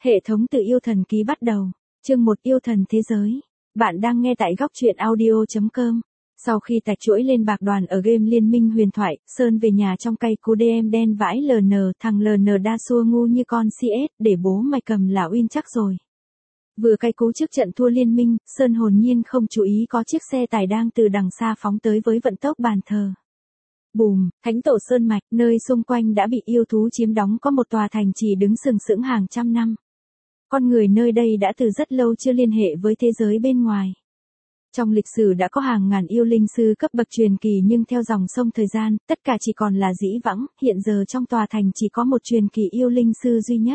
Hệ thống tự yêu thần ký bắt đầu. Chương 1 yêu thần thế giới. Bạn đang nghe tại góc truyện audio.com. Sau khi tạch chuỗi lên bạc đoàn ở game Liên minh huyền thoại, Sơn về nhà trong cây cú DM đen vãi LN, thằng LN đa xua ngu như con CS, để bố mày cầm là win chắc rồi. Vừa cay cú trước trận thua liên minh, Sơn hồn nhiên không chú ý có chiếc xe tải đang từ đằng xa phóng tới với vận tốc bàn thờ. Bùm, thánh tổ Sơn Mạch, nơi xung quanh đã bị yêu thú chiếm đóng có một tòa thành trì đứng sừng sững hàng trăm năm. Con người nơi đây đã từ rất lâu chưa liên hệ với thế giới bên ngoài. Trong lịch sử đã có hàng ngàn yêu linh sư cấp bậc truyền kỳ nhưng theo dòng sông thời gian, tất cả chỉ còn là dĩ vãng, hiện giờ trong tòa thành chỉ có một truyền kỳ yêu linh sư duy nhất.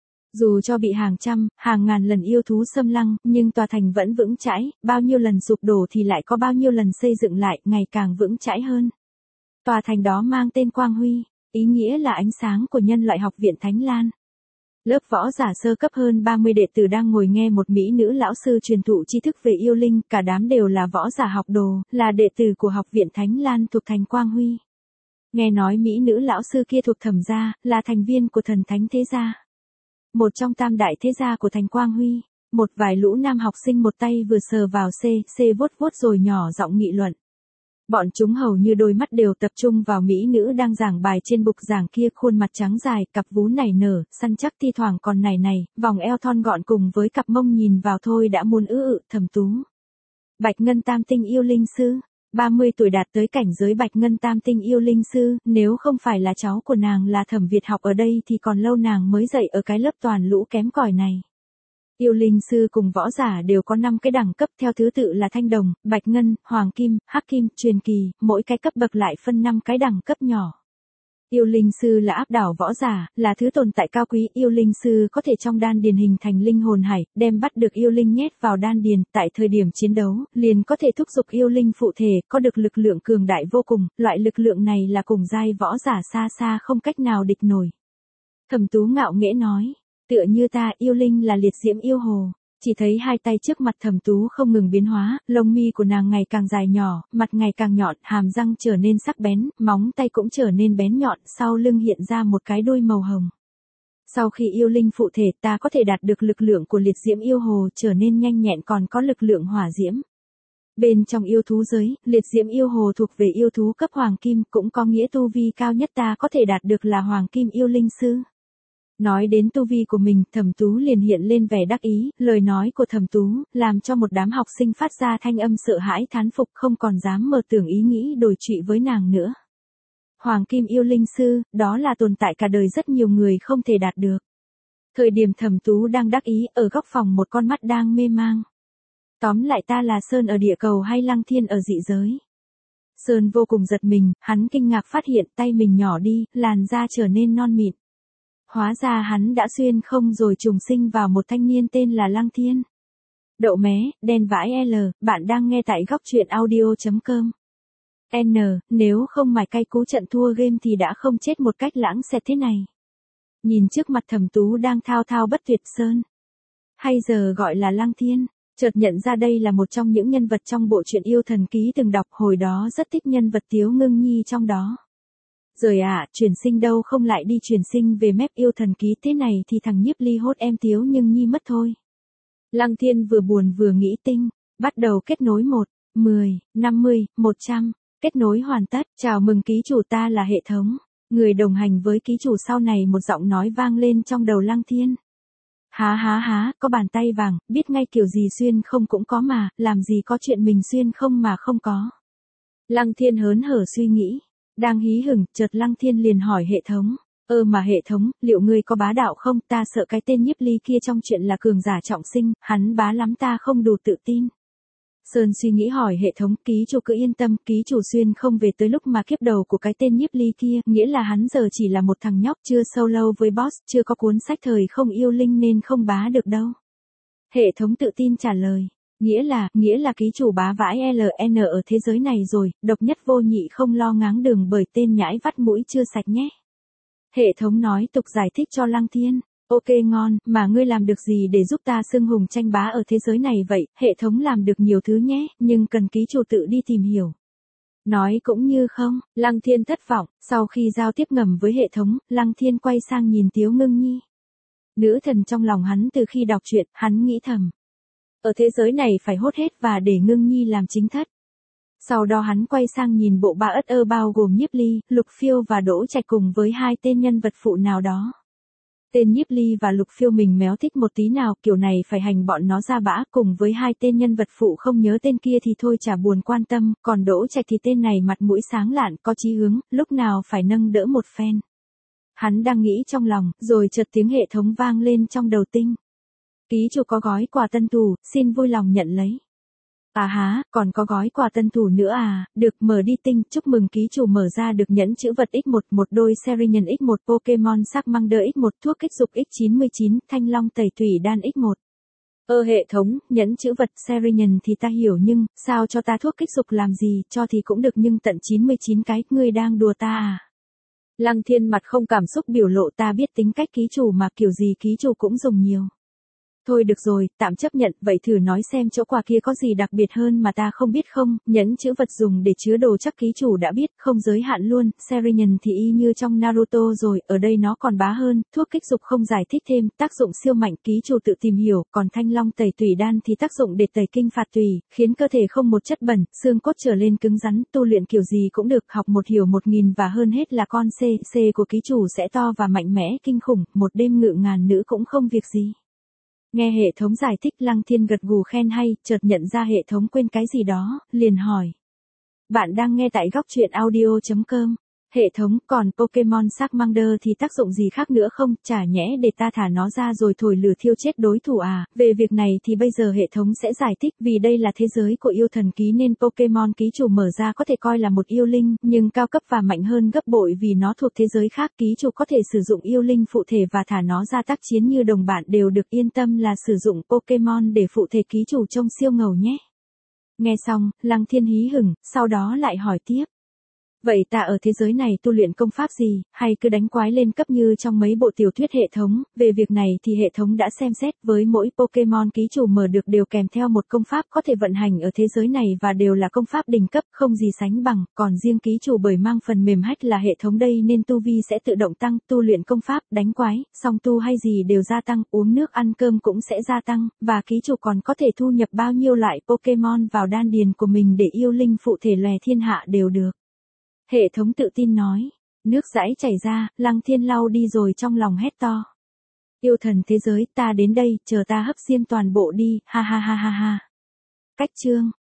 Dù cho bị hàng trăm, hàng ngàn lần yêu thú xâm lăng, nhưng tòa thành vẫn vững chãi, bao nhiêu lần sụp đổ thì lại có bao nhiêu lần xây dựng lại, ngày càng vững chãi hơn. Tòa thành đó mang tên Quang Huy, ý nghĩa là ánh sáng của nhân loại học viện Thánh Lan. Lớp võ giả sơ cấp hơn 30 đệ tử đang ngồi nghe một mỹ nữ lão sư truyền thụ tri thức về yêu linh, cả đám đều là võ giả học đồ, là đệ tử của học viện Thánh Lan thuộc thành Quang Huy. Nghe nói mỹ nữ lão sư kia thuộc Thẩm gia, là thành viên của thần thánh thế gia. Một trong tam đại thế gia của thành Quang Huy, một vài lũ nam học sinh một tay vừa sờ vào C vuốt vuốt rồi nhỏ giọng nghị luận. Bọn chúng hầu như đôi mắt đều tập trung vào mỹ nữ đang giảng bài trên bục giảng kia, khuôn mặt trắng dài, cặp vú nảy nở, săn chắc thi thoảng còn nảy, vòng eo thon gọn cùng với cặp mông nhìn vào thôi đã muốn Thẩm Tú. Bạch Ngân Tam Tinh yêu linh sư, 30 tuổi đạt tới cảnh giới Bạch Ngân Tam Tinh yêu linh sư, nếu không phải là cháu của nàng là Thẩm Việt học ở đây thì còn lâu nàng mới dậy ở cái lớp toàn lũ kém cỏi này. Yêu linh sư cùng võ giả đều có 5 cái đẳng cấp theo thứ tự là thanh đồng, bạch ngân, hoàng kim, hắc kim, truyền kỳ, mỗi cái cấp bậc lại phân 5 cái đẳng cấp nhỏ. Yêu linh sư là áp đảo võ giả, là thứ tồn tại cao quý. Yêu linh sư có thể trong đan điền hình thành linh hồn hải, đem bắt được yêu linh nhét vào đan điền, tại thời điểm chiến đấu, liền có thể thúc giục yêu linh phụ thể, có được lực lượng cường đại vô cùng, loại lực lượng này là cùng giai võ giả xa xa không cách nào địch nổi. Thẩm Tú ngạo nghễ nói. Tựa như ta, yêu linh là liệt diễm yêu hồ. Chỉ thấy hai tay trước mặt Thẩm Tú không ngừng biến hóa, lông mi của nàng ngày càng dài nhỏ, mặt ngày càng nhọn, hàm răng trở nên sắc bén, móng tay cũng trở nên bén nhọn, sau lưng hiện ra một cái đuôi màu hồng. Sau khi yêu linh phụ thể, ta có thể đạt được lực lượng của liệt diễm yêu hồ, trở nên nhanh nhẹn, còn có lực lượng hỏa diễm. Bên trong yêu thú giới, liệt diễm yêu hồ thuộc về yêu thú cấp hoàng kim, cũng có nghĩa tu vi cao nhất ta có thể đạt được là hoàng kim yêu linh sư. Nói đến tu vi của mình, Thẩm Tú liền hiện lên vẻ đắc ý, lời nói của Thẩm Tú, làm cho một đám học sinh phát ra thanh âm sợ hãi thán phục, không còn dám mơ tưởng ý nghĩ đổi trụy với nàng nữa. Hoàng kim yêu linh sư, đó là tồn tại cả đời rất nhiều người không thể đạt được. Thời điểm Thẩm Tú đang đắc ý, ở góc phòng một con mắt đang mê mang. Tóm lại ta là Sơn ở địa cầu hay Lăng Thiên ở dị giới? Sơn vô cùng giật mình, hắn kinh ngạc phát hiện tay mình nhỏ đi, làn da trở nên non mịn. Hóa ra hắn đã xuyên không rồi trùng sinh vào một thanh niên tên là Lăng Thiên. Đậu mé, đen vãi L, bạn đang nghe tại góc truyện audio.com. N, nếu không mày cay cú trận thua game thì đã không chết một cách lãng xẹt thế này. Nhìn trước mặt Thẩm Tú đang thao thao bất tuyệt Sơn. Hay giờ gọi là Lăng Thiên, chợt nhận ra đây là một trong những nhân vật trong bộ truyện yêu thần ký từng đọc, hồi đó rất thích nhân vật Tiếu Ngưng Nhi trong đó. Rồi chuyển sinh đâu không lại đi chuyển sinh về mép yêu thần ký, thế này thì thằng Nhiếp Ly hốt em Tiếu Nhưng Nhi mất thôi. Lăng Thiên vừa buồn vừa nghĩ tinh, bắt đầu kết nối 1, 10, 50, 100, kết nối hoàn tất. Chào mừng ký chủ, ta là hệ thống, người đồng hành với ký chủ sau này. Một giọng nói vang lên trong đầu Lăng Thiên. Há, có bàn tay vàng, biết ngay kiểu gì xuyên không cũng có mà, làm gì có chuyện mình xuyên không mà không có. Lăng Thiên hớn hở suy nghĩ. Đang hí hửng, chợt Lăng Thiên liền hỏi hệ thống. Mà hệ thống, liệu ngươi có bá đạo không? Ta sợ cái tên Nhiếp Ly kia trong chuyện là cường giả trọng sinh, hắn bá lắm ta không đủ tự tin. Sơn suy nghĩ hỏi hệ thống, ký chủ cứ yên tâm, ký chủ xuyên không về tới lúc mà kiếp đầu của cái tên Nhiếp Ly kia, nghĩa là hắn giờ chỉ là một thằng nhóc chưa sâu lâu với boss, chưa có cuốn sách thời không yêu linh nên không bá được đâu. Hệ thống tự tin trả lời. Nghĩa là ký chủ bá vãi LN ở thế giới này rồi, độc nhất vô nhị không lo ngáng đường bởi tên nhãi vắt mũi chưa sạch nhé. Hệ thống nói tục giải thích cho Lăng Thiên. Ok ngon, mà ngươi làm được gì để giúp ta xưng hùng tranh bá ở thế giới này vậy? Hệ thống làm được nhiều thứ nhé, nhưng cần ký chủ tự đi tìm hiểu. Nói cũng như không, Lăng Thiên thất vọng, sau khi giao tiếp ngầm với hệ thống, Lăng Thiên quay sang nhìn Tiếu Ngưng Nhi. Nữ thần trong lòng hắn từ khi đọc truyện, hắn nghĩ thầm. Ở thế giới này phải hốt hết và để Ngưng Nhi làm chính thất. Sau đó hắn quay sang nhìn bộ ba ất ơ bao gồm Nhiếp Ly, Lục Phiêu và Đỗ Trạch cùng với hai tên nhân vật phụ nào đó. Tên Nhiếp Ly và Lục Phiêu mình méo thích một tí nào, kiểu này phải hành bọn nó ra bã, cùng với hai tên nhân vật phụ không nhớ tên kia thì thôi chả buồn quan tâm, còn Đỗ Trạch thì tên này mặt mũi sáng lạn, có chí hướng, lúc nào phải nâng đỡ một phen. Hắn đang nghĩ trong lòng, rồi chợt tiếng hệ thống vang lên trong đầu Tinh. Ký chủ có gói quà tân thủ, xin vui lòng nhận lấy. À há, còn có gói quà tân thủ nữa à, được mở đi Tinh, chúc mừng ký chủ mở ra được nhẫn chữ vật X1, một đôi Serian X1, Pokemon Charmander X1, thuốc kích dục X99, thanh long tẩy tủy đan X1. Hệ thống, nhẫn chữ vật Serian thì ta hiểu nhưng, sao cho ta thuốc kích dục làm gì, cho thì cũng được nhưng tận 99 cái, ngươi đang đùa ta à? Lăng Thiên mặt không cảm xúc biểu lộ, ta biết tính cách ký chủ mà kiểu gì ký chủ cũng dùng nhiều. Thôi được rồi, tạm chấp nhận, vậy thử nói xem chỗ quà kia có gì đặc biệt hơn mà ta không biết không, nhẫn chữ vật dùng để chứa đồ chắc ký chủ đã biết, không giới hạn luôn, Serian thì y như trong Naruto rồi, ở đây nó còn bá hơn, thuốc kích dục không giải thích thêm, tác dụng siêu mạnh ký chủ tự tìm hiểu, còn thanh long tẩy tủy đan thì tác dụng để tẩy kinh phạt tủy, khiến cơ thể không một chất bẩn, xương cốt trở lên cứng rắn, tu luyện kiểu gì cũng được, học một hiểu 1000 và hơn hết là con C của ký chủ sẽ to và mạnh mẽ kinh khủng, một đêm ngự ngàn nữ cũng không việc gì. Nghe hệ thống giải thích Lăng Thiên gật gù khen hay, chợt nhận ra hệ thống quên cái gì đó, liền hỏi. Bạn đang nghe tại góc truyện audio.com. Hệ thống, còn Pokemon Charmander thì tác dụng gì khác nữa không, chả nhẽ để ta thả nó ra rồi thổi lửa thiêu chết đối thủ à, về việc này thì bây giờ hệ thống sẽ giải thích vì đây là thế giới của yêu thần ký nên Pokemon ký chủ mở ra có thể coi là một yêu linh, nhưng cao cấp và mạnh hơn gấp bội vì nó thuộc thế giới khác, ký chủ có thể sử dụng yêu linh phụ thể và thả nó ra tác chiến như đồng bạn đều được, yên tâm là sử dụng Pokemon để phụ thể ký chủ trông siêu ngầu nhé. Nghe xong, Lăng Thiên hí hửng, sau đó lại hỏi tiếp. Vậy ta ở thế giới này tu luyện công pháp gì, hay cứ đánh quái lên cấp như trong mấy bộ tiểu thuyết hệ thống, về việc này thì hệ thống đã xem xét, với mỗi Pokemon ký chủ mở được đều kèm theo một công pháp có thể vận hành ở thế giới này và đều là công pháp đỉnh cấp, không gì sánh bằng, còn riêng ký chủ bởi mang phần mềm hack là hệ thống đây nên tu vi sẽ tự động tăng, tu luyện công pháp, đánh quái, song tu hay gì đều gia tăng, uống nước ăn cơm cũng sẽ gia tăng, và ký chủ còn có thể thu nhập bao nhiêu loại Pokemon vào đan điền của mình để yêu linh phụ thể lòe thiên hạ đều được. Hệ thống tự tin nói, nước dãi chảy ra, Lăng Thiên lau đi rồi trong lòng hét to. Yêu thần thế giới, ta đến đây, chờ ta hấp xiêm toàn bộ đi, ha ha ha ha ha. Cách chương.